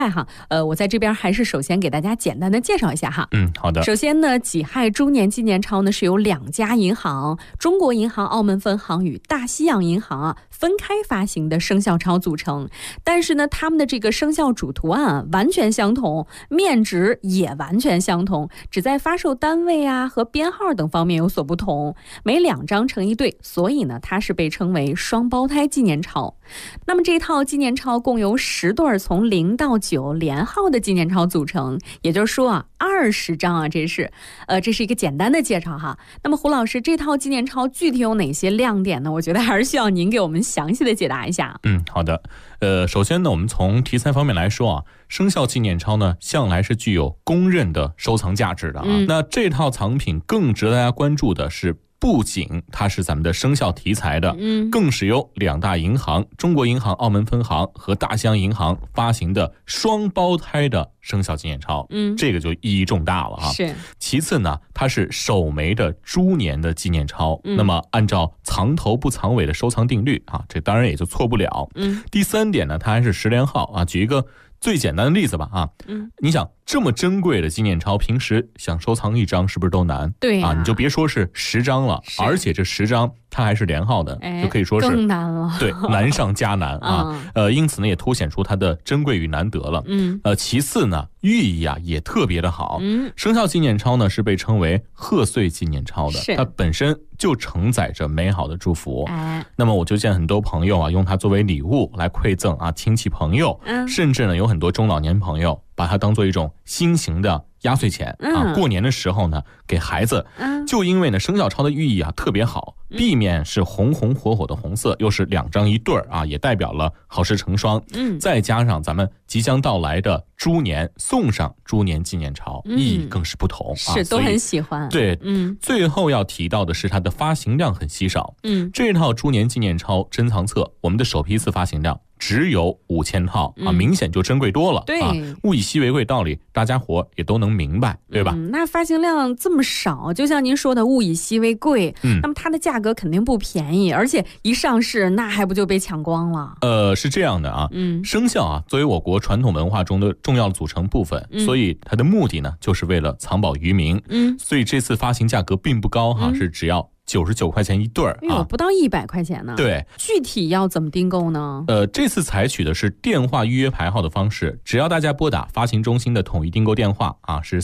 我在这边还是首先给大家简单的介绍一下哈。 好的。 首先呢，己亥猪年纪念钞呢是由2家银行，中国银行澳门分行与大西洋银行分开发行的生肖钞组成，但是呢，他们的这个生肖主图案完全相同，面值也完全相同，只在发售单位和编号等方面有所不同，每2张成一对，所以呢，它是被称为双胞胎纪念钞。那么这套纪念钞共由10对从0到9连号的纪念钞组成，也就是说20张这是一个简单的介绍哈。那么胡老师，这套纪念钞具体有哪些亮点呢？我觉得还是需要您给我们详细的解答一下。 好的。首先呢，我们从题材方面来说生肖纪念钞呢向来是具有公认的收藏价值的那这套藏品更值得大家关注的是，不仅它是咱们的生肖题材的，更是由2大银行，中国银行澳门分行和大西洋银行发行的双胞胎的生肖纪念钞，这个就意义重大了是。 其次呢，它是首枚的猪年的纪念钞，那么按照藏头不藏尾的收藏定律这当然也就错不了。第3点呢，它还是10连号举一个最简单的例子吧你想这么珍贵的纪念钞，平时想收藏1张是不是都难？ 对你就别说是10张了，而且这10张它还是连号的，就可以说是更难了。 对，难上加难因此呢，也凸显出它的珍贵与难得了。其次呢，寓意也特别的好。生肖纪念钞呢是被称为贺岁纪念钞的，它本身就承载着美好的祝福。那么我就见很多朋友用它作为礼物来馈赠亲戚朋友，甚至呢有很多中老年朋友把它当做一种新型的压岁钱过年的时候呢给孩子。就因为呢生肖钞的寓意特别好，地面是红红火火的红色，又是2张一对也代表了好事成双。再加上咱们即将到来的猪年，送上猪年纪念钞，意义更是不同是都很喜欢。 对，最后要提到的是它的发行量很稀少。这套猪年纪念钞珍藏册，我们的首批次发行量只有5000套明显就珍贵多了。 对物以稀为贵道理大家伙也都能明白，对吧？ 那发行量这么少，就像您说的物以稀为贵，那么它的价格肯定不便宜，而且一上市那还不就被抢光了？ 是这样的生肖作为我国传统文化中的重要的组成部分，所以它的目的呢就是为了藏宝于民。所以这次发行价格并不高是只要99块钱一对不到100块钱呢。 对， 具体要怎么订购呢？ 这次采取的是电话预约排号的方式，只要大家拨打发行中心的统一订购电话是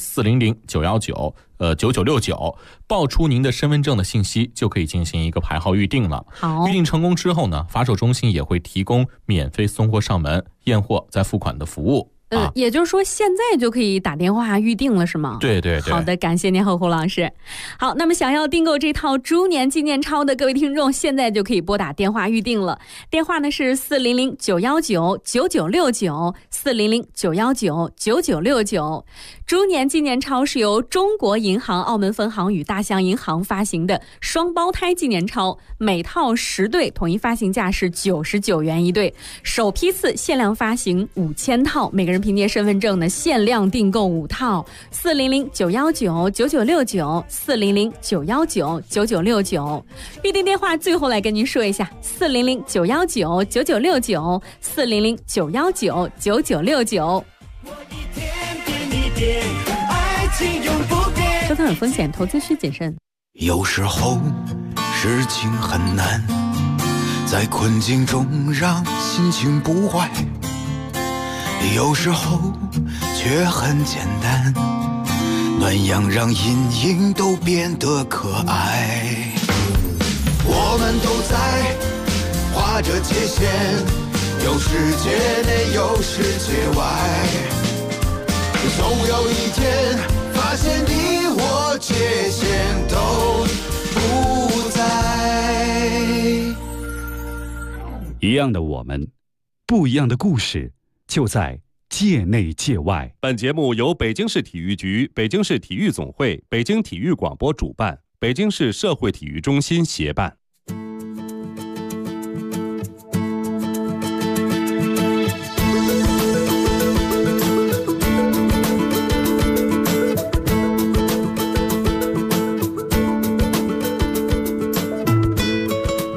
400-919-9969，报出您的身份证的信息，就可以进行一个排号预定了。 好， 预定成功之后呢，发售中心也会提供免费送货上门、验货再付款的服务。 也就是说现在就可以打电话预定了是吗？ 对对对。 好的，感谢您胡老师。好，那么想要订购这套猪年纪念钞的各位听众，现在就可以拨打电话预定了。电话呢是400-919-9969，400-919-9969。猪年纪念钞是由中国银行澳门分行与大西洋银行发行的双胞胎纪念钞，每套10对，统一发行价是99元一对，首批次限量发行5000套，每个人凭借身份证呢限量订购5套。400-919-9969，400-919-9969。预订电话最后来跟您说一下，400-919-9969，400-919-9969。收藏有风险，投资需谨慎。 有时候事情很难，在困境中让心情不坏，有时候却很简单，暖阳让阴影都变得可爱。我们都在画着界限，有世界内有世界外，总有一天发现你我界限都不在。 一样的我们，不一样的故事，就在界内界外。 本节目由北京市体育局、北京市体育总会、北京体育广播主办，北京市社会体育中心协办。 听众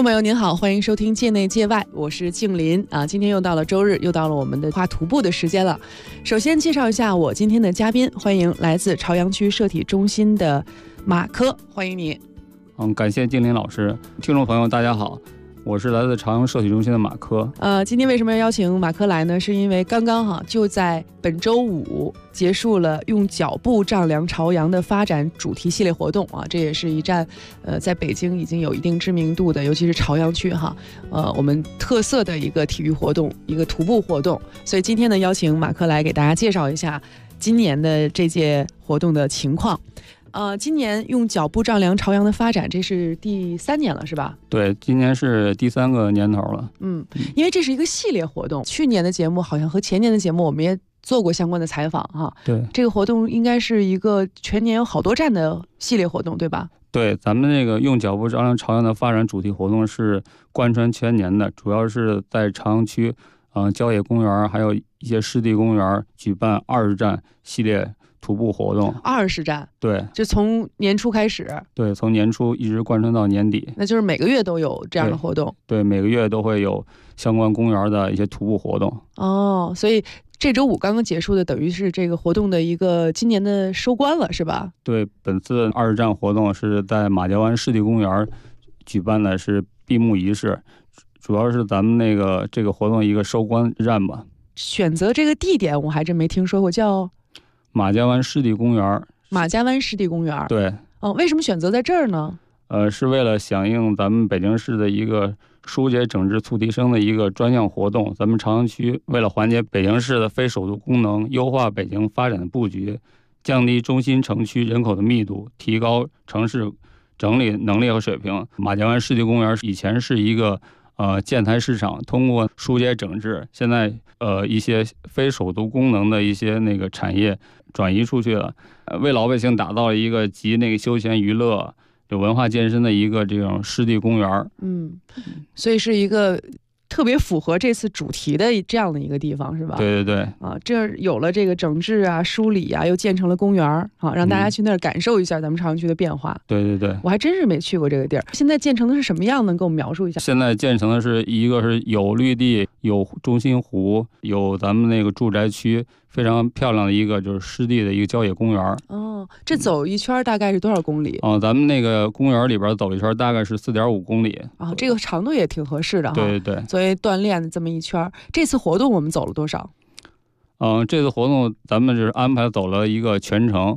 众朋友您好，欢迎收听界内界外，我是静林啊。今天又到了周日，又到了我们的画徒步的时间了。首先介绍一下我今天的嘉宾，欢迎来自朝阳区摄体中心的马科，欢迎你。 感谢静林老师。听众朋友大家好，我是来自朝阳摄体中心的马科。 今天为什么要邀请马科来呢？是因为刚刚就在本周五结束了用脚步丈量朝阳的发展主题系列活动啊，这也是一站在北京已经有一定知名度的，尤其是朝阳区我们特色的一个体育活动，一个徒步活动。所以今天呢，邀请马科来给大家介绍一下今年的这届活动的情况。今年用脚步丈量朝阳的发展，这是第3年了，是吧？ 对，今年是第3个年头了。 因为这是一个系列活动，去年的节目好像和前年的节目我们也做过相关的采访哈。 对， 这个活动应该是一个全年有好多站的系列活动，对吧？ 对，咱们这个用脚步丈量朝阳的发展主题活动是贯穿全年的，主要是在朝阳区郊野公园还有一些湿地公园举办20站系列徒步活动。 20站？对，就从年初开始。 对，从年初一直贯穿到年底。 那就是每个月都有这样的活动。 对，每个月都会有相关公园的一些徒步活动。 所以这周五刚刚结束的，等于是这个活动的一个今年的收官了，是吧？ 对，本次20站活动是在马家湾湿地公园举办的，是闭幕仪式，主要是咱们这个活动一个收官站吧。 选择这个地点我还真没听说过，叫马家湾湿地公园。 马家湾湿地公园。 对。 为什么选择在这儿呢？ 是为了响应咱们北京市的一个疏解整治促提升的一个专项活动。咱们朝阳区为了缓解北京市的非首都功能，优化北京发展的布局，降低中心城区人口的密度，提高城市整理能力和水平，马家湾湿地公园以前是一个建材市场，通过疏解整治，现在一些非首都功能的一些产业转移出去了，为老百姓打造了一个集休闲娱乐、有文化健身的一个这种湿地公园。 所以是一个特别符合这次主题的这样的一个地方，是吧？ 对对对。 这儿有了这个整治啊、梳理啊，又建成了公园让大家去那儿感受一下咱们朝阳区的变化。 对对对， 我还真是没去过这个地儿。现在建成的是什么样？能给我们描述一下？ 现在建成的是一个是有绿地、有中心湖、有咱们住宅区，非常漂亮的一个就是湿地的一个郊野公园。 这走一圈大概是多少公里？ 咱们公园里边走一圈大概是4.5公里。 这个长度也挺合适的哈。 对对对。 作为锻炼的这么一圈，这次活动我们走了多少？ 这次活动咱们就是安排走了一个全程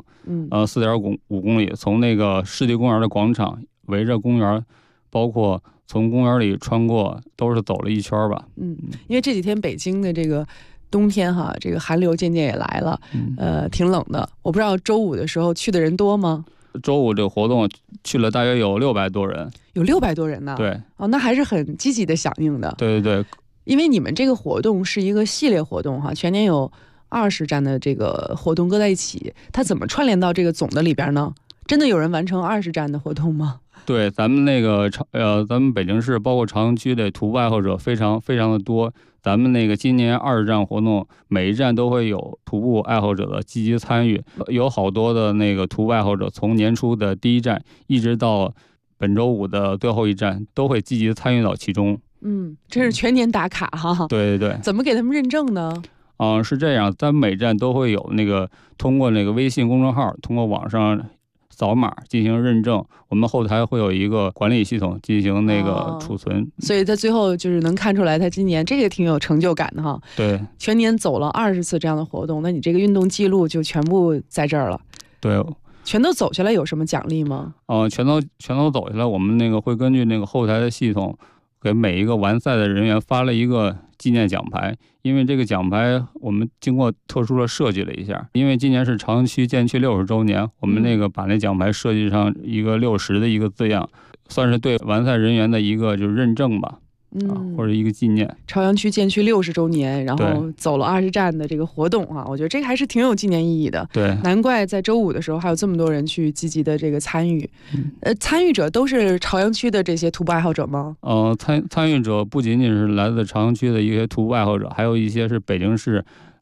，4.5公里，从湿地公园的广场围着公园，包括从公园里穿过，都是走了一圈吧。 因为这几天北京的这个冬天这个寒流渐渐也来了，挺冷的。我不知道周五的时候去的人多吗？ 周五这个活动去了大约有600多人。有 600多人呢？ 对。 那还是很积极的响应的。 对对对。 因为你们这个活动是一个系列活动全年有20站的这个活动搁在一起，它怎么串联到这个总的里边呢？真的有人完成20站的活动吗？ 对，咱们咱们北京市包括朝阳区的徒步爱好者非常非常的多。咱们今年20站活动，每一站都会有徒步爱好者的积极参与，有好多的徒步爱好者从年初的第1站一直到本周五的最后一站，都会积极参与到其中。 这是全年打卡哈。 对对对。 怎么给他们认证呢？ 是这样，咱每站都会有通过微信公众号，通过网上扫码进行认证，我们后台会有一个管理系统进行储存。 所以在最后就是能看出来他今年这个挺有成就感的哈。 对， 全年走了20次这样的活动，那你这个运动记录就全部在这儿了。 对。 全都走下来有什么奖励吗？ 全都走下来，我们会根据后台的系统，给每一个完赛的人员发了一个纪念奖牌。因为这个奖牌我们经过特殊的设计了一下，因为今年是朝阳区建区60周年，我们把奖牌设计上一个60的一个字样，算是对完赛人员的一个就是认证吧。或者一个纪念。 朝阳区建区60周年，然后走了20站的这个活动我觉得这个还是挺有纪念意义的。 对， 难怪在周五的时候还有这么多人去积极的这个参与。参与者都是朝阳区的这些徒步爱好者吗？参与者不仅仅是来自朝阳区的一些徒步爱好者，还有一些是北京市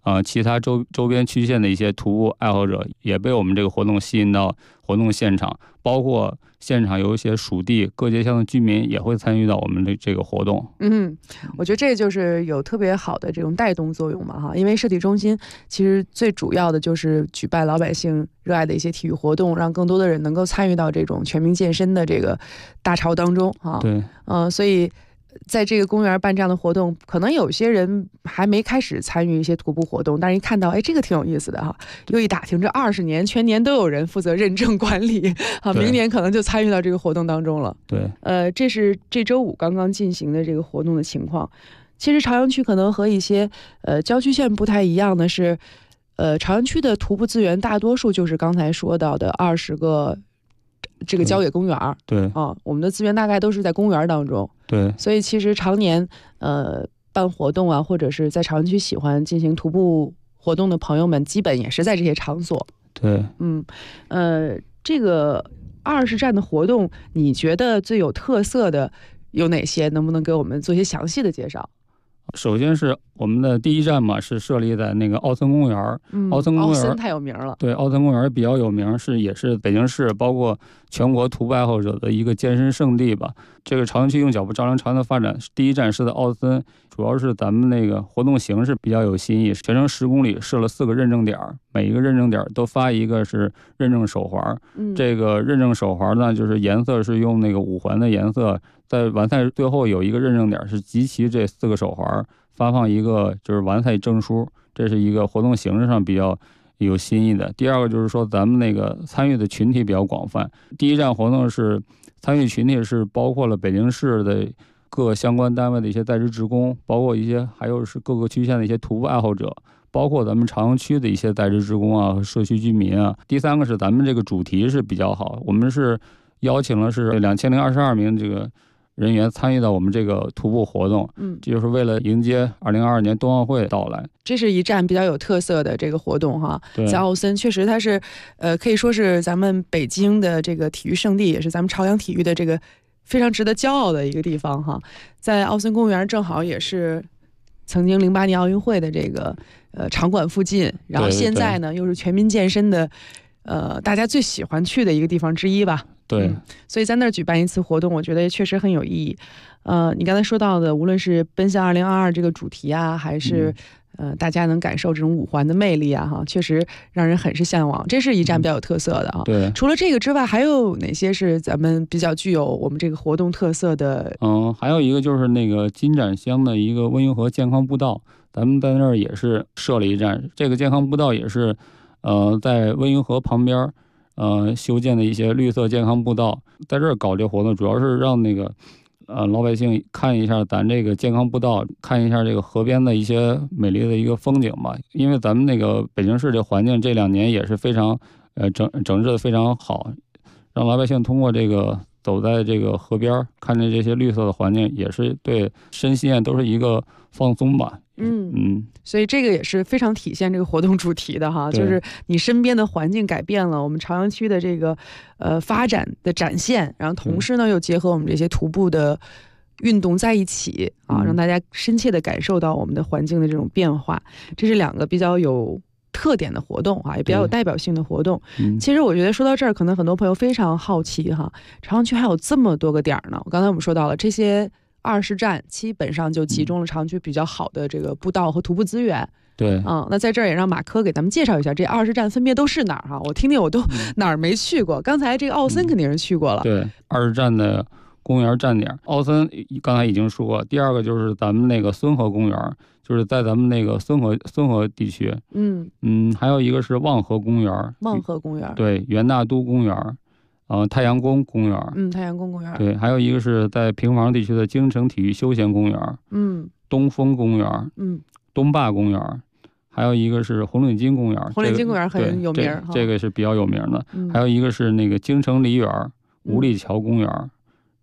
其他周边区县的一些徒步爱好者也被我们这个活动吸引到活动现场，包括现场有一些属地各街乡的居民也会参与到我们的这个活动。 我觉得这就是有特别好的这种带动作用嘛哈，因为社体中心其实最主要的就是举办老百姓热爱的一些体育活动，让更多的人能够参与到这种全民健身的这个大潮当中啊。 对， 所以在这个公园办这样的活动，可能有些人还没开始参与一些徒步活动，但是一看到这个挺有意思的哈，又一打听这20年全年都有人负责认证管理啊，明年可能就参与到这个活动当中了。 对， 这是这周5刚刚进行的这个活动的情况。其实朝阳区可能和一些郊区县不太一样的是，朝阳区的徒步资源大多数就是刚才说到的20个这个郊野公园。 对啊，我们的资源大概都是在公园当中。 对， 所以其实常年办活动啊，或者是在朝阳区喜欢进行徒步活动的朋友们，基本也是在这些场所。 对， 这个20站的活动，你觉得最有特色的有哪些？能不能给我们做一些详细的介绍？ 首先是我们的第一站嘛，是设立在那个奥森公园。奥森太有名了。 对，奥森公园比较有名，也是北京市包括全国徒步爱好者的一个健身圣地吧。这个朝阳区用脚步丈量朝阳的发展，第一站是在奥森，主要是咱们那个活动形式比较有新意，全程10公里设了4个认证点，每一个认证点都发一个是认证手环。这个认证手环呢，就是颜色是用那个5环的颜色，在完赛最后有一个认证点是集齐这4个手环，发放一个就是完赛证书，这是一个活动形式上比较有新意的。第二个就是说咱们那个参与的群体比较广泛，第一站活动是参与群体是包括了北京市的各个相关单位的一些在职职工，包括一些还有是各个区县的一些徒步爱好者，包括咱们朝阳区的一些在职职工啊和社区居民啊。第三个是咱们这个主题是比较好，我们是邀请了是2022名这个人员参与到我们这个徒步活动，这就是为了迎接2022年冬奥会到来。 这是一站比较有特色的这个活动哈，在奥森确实它是可以说是咱们北京的这个体育圣地，也是咱们朝阳体育的这个非常值得骄傲的一个地方哈。在奥森公园正好也是曾经08年奥运会的这个场馆附近，然后现在呢又是全民健身的大家最喜欢去的一个地方之一吧。 对， 所以在那儿举办一次活动，我觉得确实很有意义。你刚才说到的，无论是奔向2022这个主题啊，还是大家能感受这种5环的魅力啊，哈，确实让人很是向往。这是一站比较有特色的啊。 对， 除了这个之外，还有哪些是咱们比较具有我们这个活动特色的？ 还有一个就是那个金盏乡的一个温榆河健康步道，咱们在那儿也是设了一站。这个健康步道也是在温榆河旁边修建的一些绿色健康步道，在这儿搞这活动，主要是让那个老百姓看一下咱这个健康步道，看一下这个河边的一些美丽的一个风景吧。因为咱们那个北京市这环境这2年也是非常整治的非常好，让老百姓通过这个走在这个河边，看着这些绿色的环境，也是对身心都是一个放松吧。 所以这个也是非常体现这个活动主题的哈，就是你身边的环境改变了，我们朝阳区的这个发展的展现，然后同时呢又结合我们这些徒步的运动在一起啊，让大家深切的感受到我们的环境的这种变化。这是2个比较有特点的活动啊，也比较有代表性的活动。其实我觉得说到这儿，可能很多朋友非常好奇哈，朝阳区还有这么多个点呢。刚才我们说到了这些20站，基本上就集中了朝阳区比较好的这个步道和徒步资源。 对， 那在这儿也让马科给咱们介绍一下这20站分别都是哪儿哈，我听听我都哪儿没去过。刚才这个奥森肯定是去过了。 对，20站的公园站点，奥森刚才已经说过。第二个就是咱们那个孙河公园，就是在咱们那个孙河地区。还有一个是望河公园。对，元大都公园。太阳宫公园。 太阳宫公园。 对，还有一个是在平房地区的京城体育休闲公园。东风公园。东坝公园。还有一个是红领巾公园。 红领巾公园很有名， 这个是比较有名的。还有一个是那个京城梨园、五里桥公园。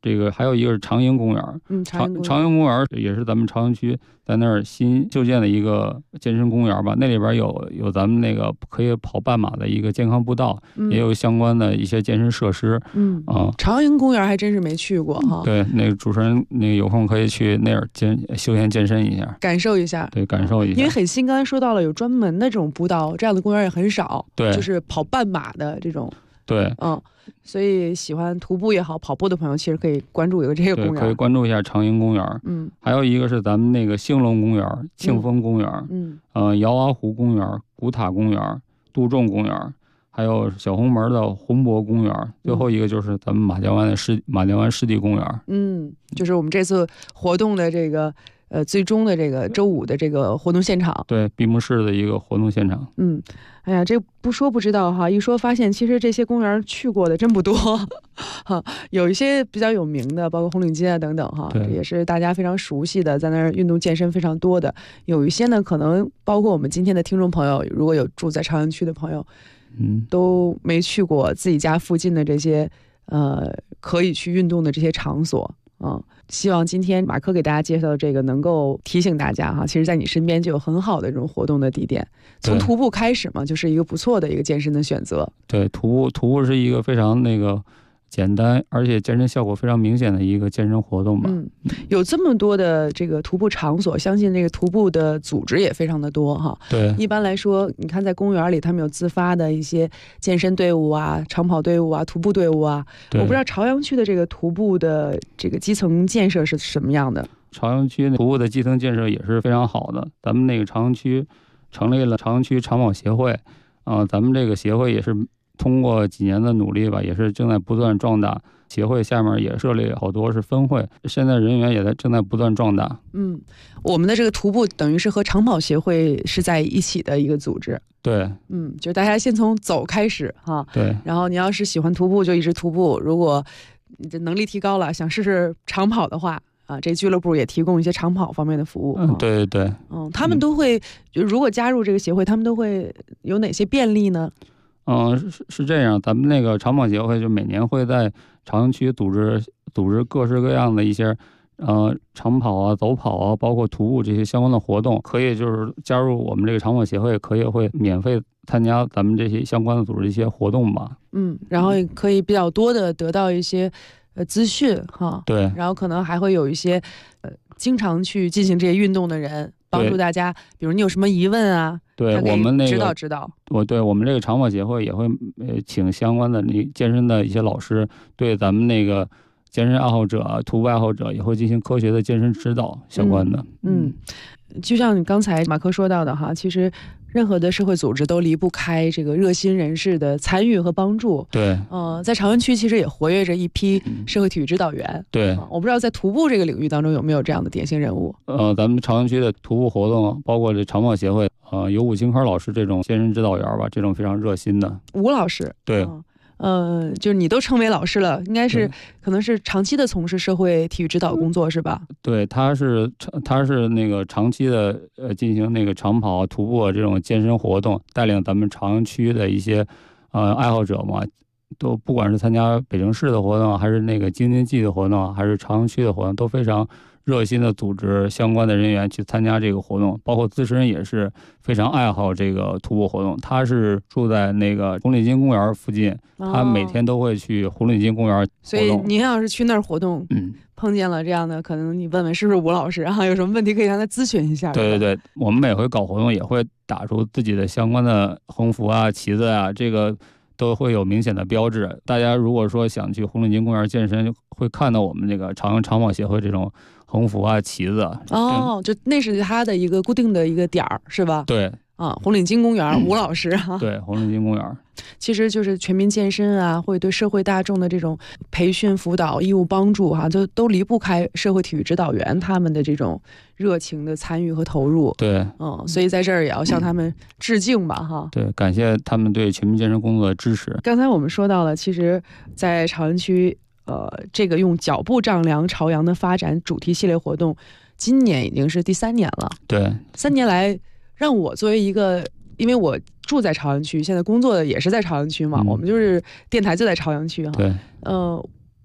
这个还有一个是长营公园，长营公园也是咱们朝阳区在那儿新修建的一个健身公园吧，那里边有咱们那个可以跑半马的一个健康步道，也有相关的一些健身设施。 长营公园还真是没去过哈。 对，那个主持人那个有空可以去那儿休闲健身一下， 感受一下。 对，感受一下。 因为很新，刚才说到了有专门的这种步道，这样的公园也很少。 对， 就是跑半马的这种。 对， 所以喜欢徒步也好，跑步的朋友其实可以关注一个这个公园， 可以关注一下长营公园。还有一个是咱们那个兴隆公园、庆丰公园，姚娃湖公园、古塔公园、杜仲公园，还有小红门的红博公园，最后一个就是咱们马家湾湿地公园。 就是我们这次活动的这个最终的这个周五的这个活动现场， 对，闭幕式的一个活动现场。 哎呀，这不说不知道哈，一说发现其实这些公园去过的真不多哈，有一些比较有名的，包括红领巾啊等等哈，也是大家非常熟悉的，在那儿运动健身非常多的。有一些呢，可能包括我们今天的听众朋友，如果有住在朝阳区的朋友，都没去过自己家附近的这些可以去运动的这些场所。希望今天马克给大家介绍的这个能够提醒大家哈，其实在你身边就有很好的这种活动的地点，从徒步开始嘛，就是一个不错的一个健身的选择。 对，徒步是一个非常简单而且健身效果非常明显的一个健身活动吧。 有这么多的这个徒步场所，相信这个徒步的组织也非常的多哈。 对， 一般来说，你看在公园里，他们有自发的一些健身队伍啊、长跑队伍啊、徒步队伍啊。我不知道朝阳区的这个徒步的这个基层建设是什么样的。 朝阳区徒步的基层建设也是非常好的，咱们那个朝阳区成立了朝阳区长跑协会，咱们这个协会也是通过几年的努力吧，也是正在不断壮大。协会下面也设立好多是分会，现在人员也正在不断壮大。 我们的这个徒步等于是和长跑协会是在一起的一个组织。 对， 就大家先从走开始哈。 对， 然后你要是喜欢徒步就一直徒步，如果你的能力提高了，想试试长跑的话这俱乐部也提供一些长跑方面的服务。 对对对。 他们都会，如果加入这个协会，他们都会有哪些便利呢？ 是这样，咱们那个长跑协会就每年会在朝阳区组织各式各样的一些长跑啊、走跑啊，包括徒步这些相关的活动，可以就是加入我们这个长跑协会，会免费参加咱们这些相关的组织一些活动吧。 然后也可以比较多的得到一些资讯哈。 对， 然后可能还会有一些经常去进行这些运动的人，帮助大家，比如你有什么疑问啊， 对我们那个指导。 我们这个长跑协会也会请相关的健身的一些老师，对咱们那个健身爱好者、徒步爱好者也会进行科学的健身指导相关的。 就像你刚才马克说到的哈，其实任何的社会组织都离不开这个热心人士的参与和帮助。 对， 在朝阳区其实也活跃着一批社会体育指导员。 对， 我不知道在徒步这个领域当中有没有这样的典型人物。 咱们朝阳区的徒步活动，包括这长跑协会，有武清科老师这种健身指导员吧，这种非常热心的。 吴老师。 对。 就是你都称为老师了，应该是可能是长期的从事社会体育指导工作是吧？ 对，他是那个长期的进行那个长跑、徒步这种健身活动，带领咱们朝阳区的一些爱好者嘛，都不管是参加北京市的活动，还是那个京津冀的活动，还是朝阳区的活动，都非常热心的组织相关的人员去参加这个活动，包括自身也是非常爱好这个徒步活动。他是住在那个红领巾公园附近，他每天都会去红领巾公园活动。 所以您要是去那儿活动，碰见了这样的，可能你问问是不是吴老师，然后有什么问题可以让他咨询一下。 对对对，我们每回搞活动也会打出自己的相关的横幅啊、旗子啊，这个都会有明显的标志。大家如果说想去红领巾公园健身，会看到我们这个朝阳长跑协会这种横幅啊、旗子。 就那是他的一个固定的一个点儿，是吧？ 对。 红领巾公园，吴老师对，红领巾公园其实就是全民健身啊，会对社会大众的这种培训、辅导、义务帮助都离不开社会体育指导员他们的这种热情的参与和投入。 对， 所以在这儿也要向他们致敬吧，哈。 对，感谢他们对全民健身工作的支持。 刚才我们说到了，其实，在朝阳区，这个用脚步丈量朝阳的发展主题系列活动，今年已经是第3年了。 对 ，3年来。让我作为一个，因为我住在朝阳区，现在工作的也是在朝阳区嘛，我们就是电台就在朝阳区哈。 对，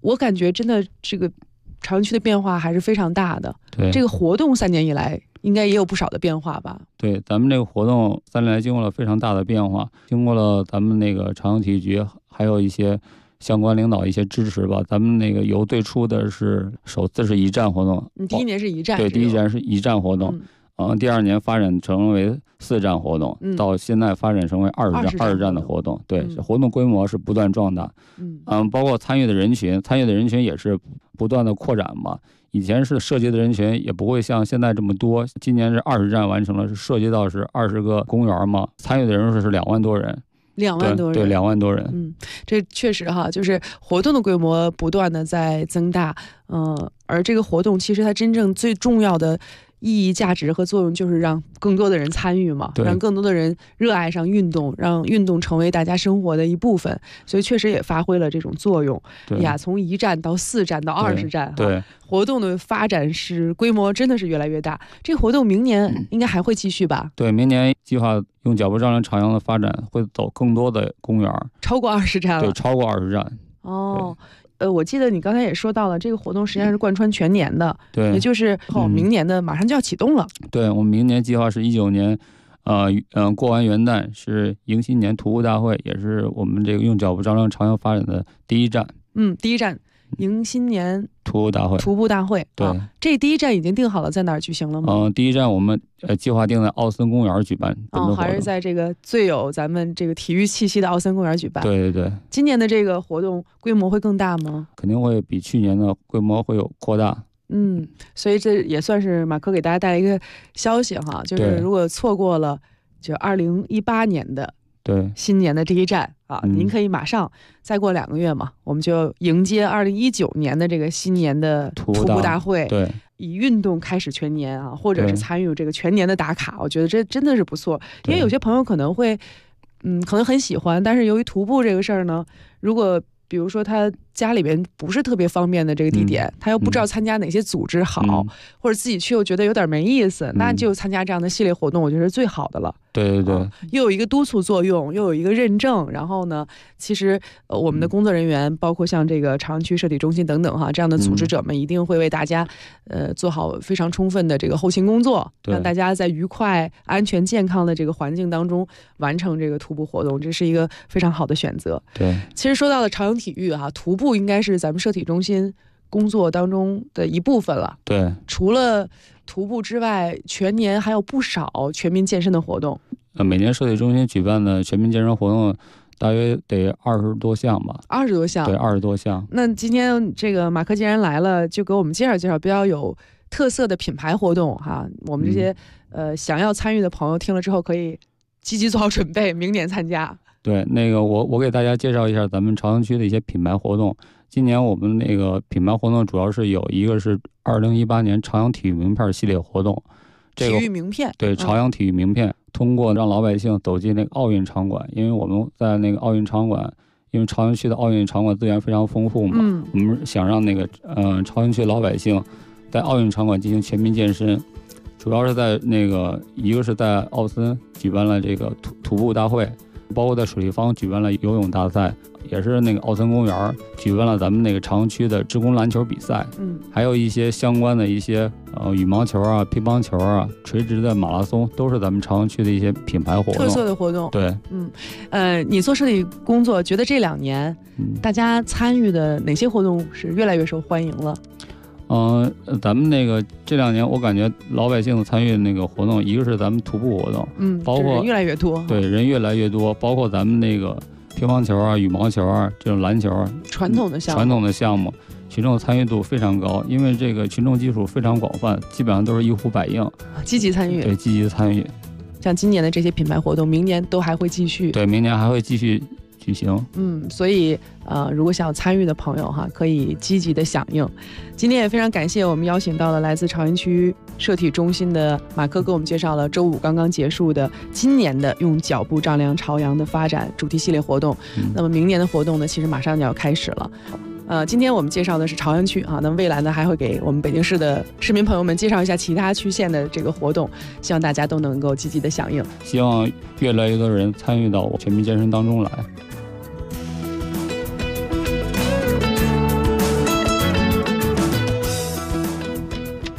我感觉真的这个朝阳区的变化还是非常大的。 对， 这个活动3年以来应该也有不少的变化吧？ 对，咱们这个活动3年来经过了非常大的变化，经过了咱们那个朝阳体育局还有一些相关领导一些支持吧。咱们那个由最初的是首次是一站活动， 第1年是一站， 对，第1站是一站活动，第2年发展成为4站活动，到现在发展成为20站的活动。对，活动规模是不断壮大，包括参与的人群也是不断的扩展吧。以前是涉及的人群也不会像现在这么多，今年是20站完成了，是涉及到是20个公园嘛，参与的人数是2万多人。 2万多人， 对，2万多人。 这确实哈，就是活动的规模不断的在增大，而这个活动其实它真正最重要的意义、价值和作用就是让更多的人参与嘛，让更多的人热爱上运动，让运动成为大家生活的一部分，所以确实也发挥了这种作用。呀，从1站到4站到20站， 对， 活动的发展是规模真的是越来越大。这个活动明年应该还会继续吧？ 对，明年计划用脚步丈量朝阳的发展会走更多的公园， 超过20站了。 对，超过20站。 哦。我记得你刚才也说到了，这个活动实际上是贯穿全年的， 对， 也就是明年的马上就要启动了。 对，我们明年计划是19年，过完元旦是迎新年徒步大会，也是我们这个用脚步丈量朝阳发展的第1站。 第1站。迎新年徒步大会，对， 这第1站已经定好了在哪儿举行了吗？ 第1站我们计划定在奥森公园举办， 还是在这个最有咱们这个体育气息的奥森公园举办？ 对对对。 今年的这个活动规模会更大吗？ 肯定会比去年的规模会有扩大。 所以这也算是马科给大家带来一个消息哈，就是如果错过了就2018年的。 对， 新年的这1站啊，您可以马上再过2个月嘛，我们就迎接2019年的这个新年的徒步大会。 对， 以运动开始全年啊，或者是参与这个全年的打卡，我觉得这真的是不错。因为有些朋友可能会，可能很喜欢，但是由于徒步这个事儿呢，如果比如说他家里边不是特别方便的这个地点，他又不知道参加哪些组织好，或者自己去又觉得有点没意思，那就参加这样的系列活动，我觉得是最好的了。 对对对， 又有一个督促作用，又有一个认证，然后呢，其实我们的工作人员，包括像这个朝阳区社体中心等等哈，这样的组织者们一定会为大家做好非常充分的这个后勤工作，让大家在愉快、安全、健康的这个环境当中完成这个徒步活动，这是一个非常好的选择。 对， 其实说到了朝阳体育哈，徒步应该是咱们社体中心工作当中的一部分了。 对， 除了徒步之外，全年还有不少全民健身的活动。 每年社体中心举办的全民健身活动大约得20多项吧。 20多项。 对，20多项。 那今天这个马科既然来了，就给我们介绍介绍比较有特色的品牌活动哈。我们这些想要参与的朋友听了之后，可以积极做好准备，明年参加。 对，那个我给大家介绍一下咱们朝阳区的一些品牌活动。今年我们那个品牌活动主要是有一个是2018年朝阳体育名片系列活动。 体育名片。 对，朝阳体育名片，通过让老百姓走进那个奥运场馆，因为我们在那个奥运场馆，因为朝阳区的奥运场馆资源非常丰富嘛，我们想让那个朝阳区老百姓在奥运场馆进行全民健身，主要是在那个一个是在奥森举办了这个徒步大会，包括在水立方举办了游泳大赛，也是那个奥森公园举办了咱们那个朝阳区的职工篮球比赛，还有一些相关的一些羽毛球啊、乒乓球啊、垂直的马拉松，都是咱们朝阳区的一些品牌活动、 特色的活动。 对， 你做社体工作，觉得这2年大家参与的哪些活动是越来越受欢迎了？ 咱们那个这2年，我感觉老百姓参与那个活动，一个是咱们徒步活动，包括人越来越多， 对，人越来越多，包括咱们那个乒乓球啊、羽毛球啊这种篮球啊， 传统的项目， 群众参与度非常高，因为这个群众基础非常广泛，基本上都是一呼百应， 积极参与。 对，积极参与。 像今年的这些品牌活动，明年都还会继续。 对，明年还会继续举行。 所以如果想要参与的朋友哈，可以积极的响应。今天也非常感谢我们邀请到了来自朝阳区社体中心的马科，给我们介绍了周五刚刚结束的今年的用脚步丈量朝阳的发展主题系列活动。那么明年的活动呢，其实马上就要开始了。今天我们介绍的是朝阳区啊，那么未来呢还会给我们北京市的市民朋友们介绍一下其他区县的这个活动，希望大家都能够积极的响应， 希望越来越多人参与到全民健身当中来。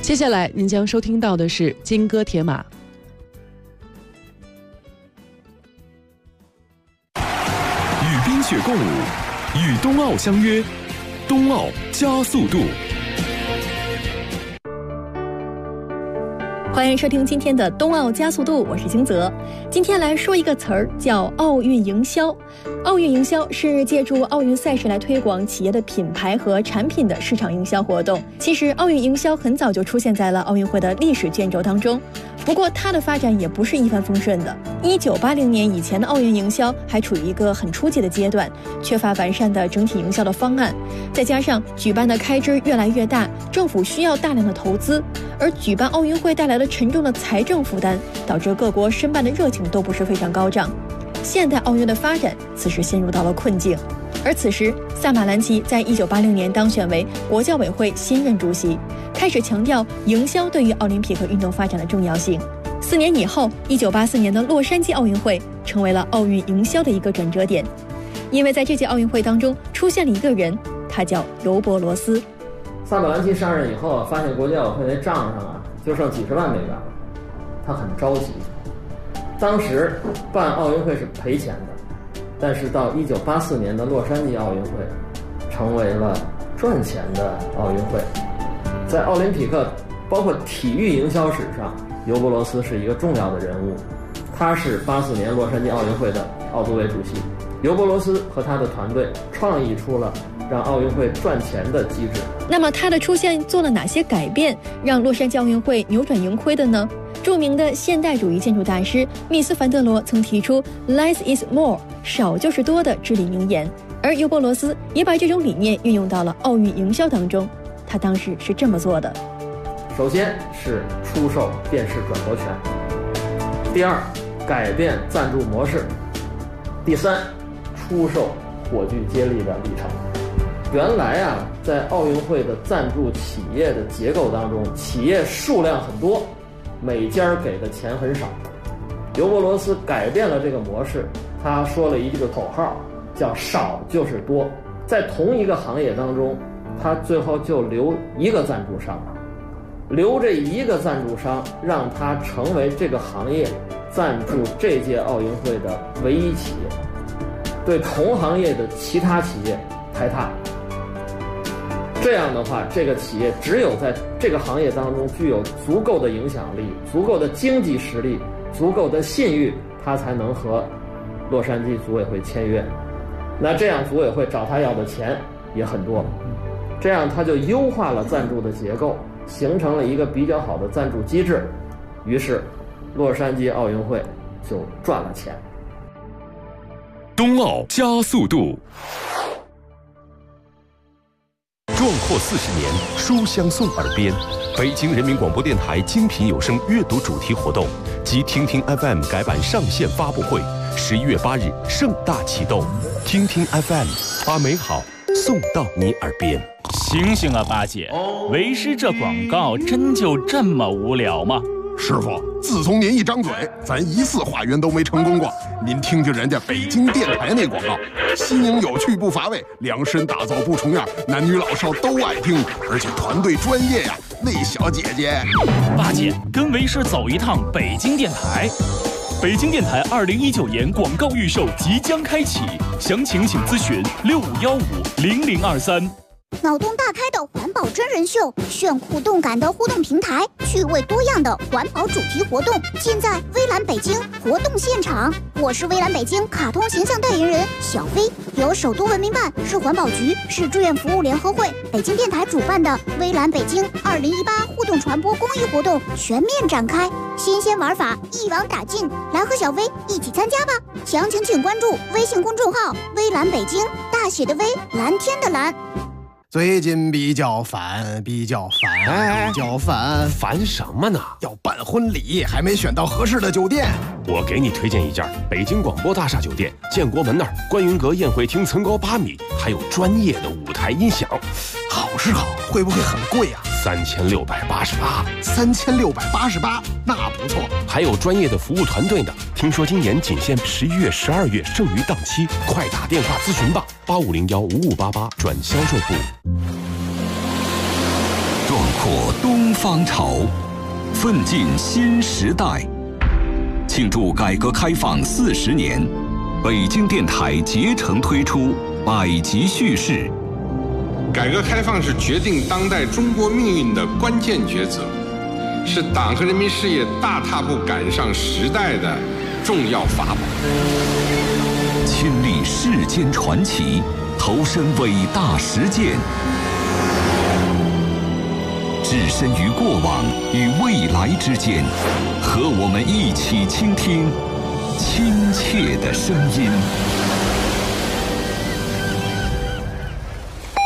接下来您将收听到的是金戈铁马。 与冰雪共舞，与冬奥相约，冬奥加速度。 欢迎收听今天的冬奥加速度，我是金泽。今天来说一个词儿，叫奥运营销。奥运营销是借助奥运赛事来推广企业的品牌和产品的市场营销活动。其实奥运营销很早就出现在了奥运会的历史卷轴当中，不过它的发展也不是一帆风顺的。1980年以前的奥运营销还处于一个很初级的阶段，缺乏完善的整体营销的方案，再加上举办的开支越来越大，政府需要大量的投资，而举办奥运会带来了沉重的财政负担，导致各国申办的热情都不是非常高涨。现代奥运的发展此时陷入到了困境，而此时萨马兰奇在1980年当选为国教委会新任主席，开始强调营销对于奥林匹克运动发展的重要性。4年以后，1984年的洛杉矶奥运会成为了奥运营销的一个转折点，因为在这届奥运会当中出现了一个人，他叫尤伯罗斯。 萨马兰奇上任以后，发现国际奥委会那账上就剩几十万美元了，他很着急。当时办奥运会是赔钱的，但是到1984年的洛杉矶奥运会，成为了赚钱的奥运会。在奥林匹克包括体育营销史上，尤伯罗斯是一个重要的人物。他是84年洛杉矶奥运会的奥组委主席。尤伯罗斯和他的团队创意出了让奥运会赚钱的机制。 那么他的出现做了哪些改变，让洛杉矶奥运会扭转盈亏的呢？著名的现代主义建筑大师密斯凡德罗曾提出 Less is more， 少就是多的至理名言，而尤伯罗斯也把这种理念运用到了奥运营销当中。他当时是这么做的： 首先是出售电视转播权，第二，改变赞助模式，第三，出售火炬接力的里程。原来在奥运会的赞助企业的结构当中，企业数量很多，每家给的钱很少。尤伯罗斯改变了这个模式，他说了一句口号，叫少就是多。在同一个行业当中，他最后就留一个赞助商，留这一个赞助商，让他成为这个行业赞助这届奥运会的唯一企业，对同行业的其他企业排他。这样的话，这个企业只有在这个行业当中具有足够的影响力、足够的经济实力、足够的信誉，他才能和洛杉矶组委会签约。那这样组委会找他要的钱也很多，这样他就优化了赞助的结构，形成了一个比较好的赞助机制，于是洛杉矶奥运会就赚了钱。 冬奥加速度。壮阔40年，书香送耳边。北京人民广播电台精品有声阅读主题活动及听听 FM 改版上线发布会，11月8日盛大启动。听听 FM， 把美好送到你耳边。 醒醒啊，八姐，为师这广告真就这么无聊吗？ 师傅，自从您一张嘴，咱一次化缘都没成功过。您听听人家北京电台那广告，新颖有趣不乏味，量身打造不重样，男女老少都爱听，而且团队专业呀。魏小姐姐， 八姐跟为师走一趟北京电台。北京电台2019年广告预售即将开启，详情请咨询65150023。 脑洞大开的环保真人秀，炫酷动感的互动平台，趣味多样的环保主题活动，尽在微蓝北京活动现场。我是微蓝北京卡通形象代言人小飞，由首都文明办、市环保局、市志愿服务联合会、北京电台主办的微蓝北京2018互动传播公益活动全面展开，新鲜玩法一网打尽，来和小飞一起参加吧！详情请关注微信公众号微蓝北京，大写的微，蓝天的蓝。 最近比较烦， 烦什么呢？ 要办婚礼，还没选到合适的酒店。 我给你推荐一家北京广播大厦酒店，建国门那儿观云阁宴会厅层高8米，还有专业的舞台音响。 好是好，会不会很贵啊 ？3688， 那不错。 还有专业的服务团队呢。听说今年仅限11月、12月剩余档期，快打电话咨询吧，85015588转销售部。 壮阔东方潮，奋进新时代。庆祝改革开放40年，北京电台竭诚推出百集叙事。 改革开放是决定当代中国命运的关键抉择，是党和人民事业大踏步赶上时代的重要法宝。 亲历世间传奇，投身伟大实践，置身于过往与未来之间，和我们一起倾听亲切的声音。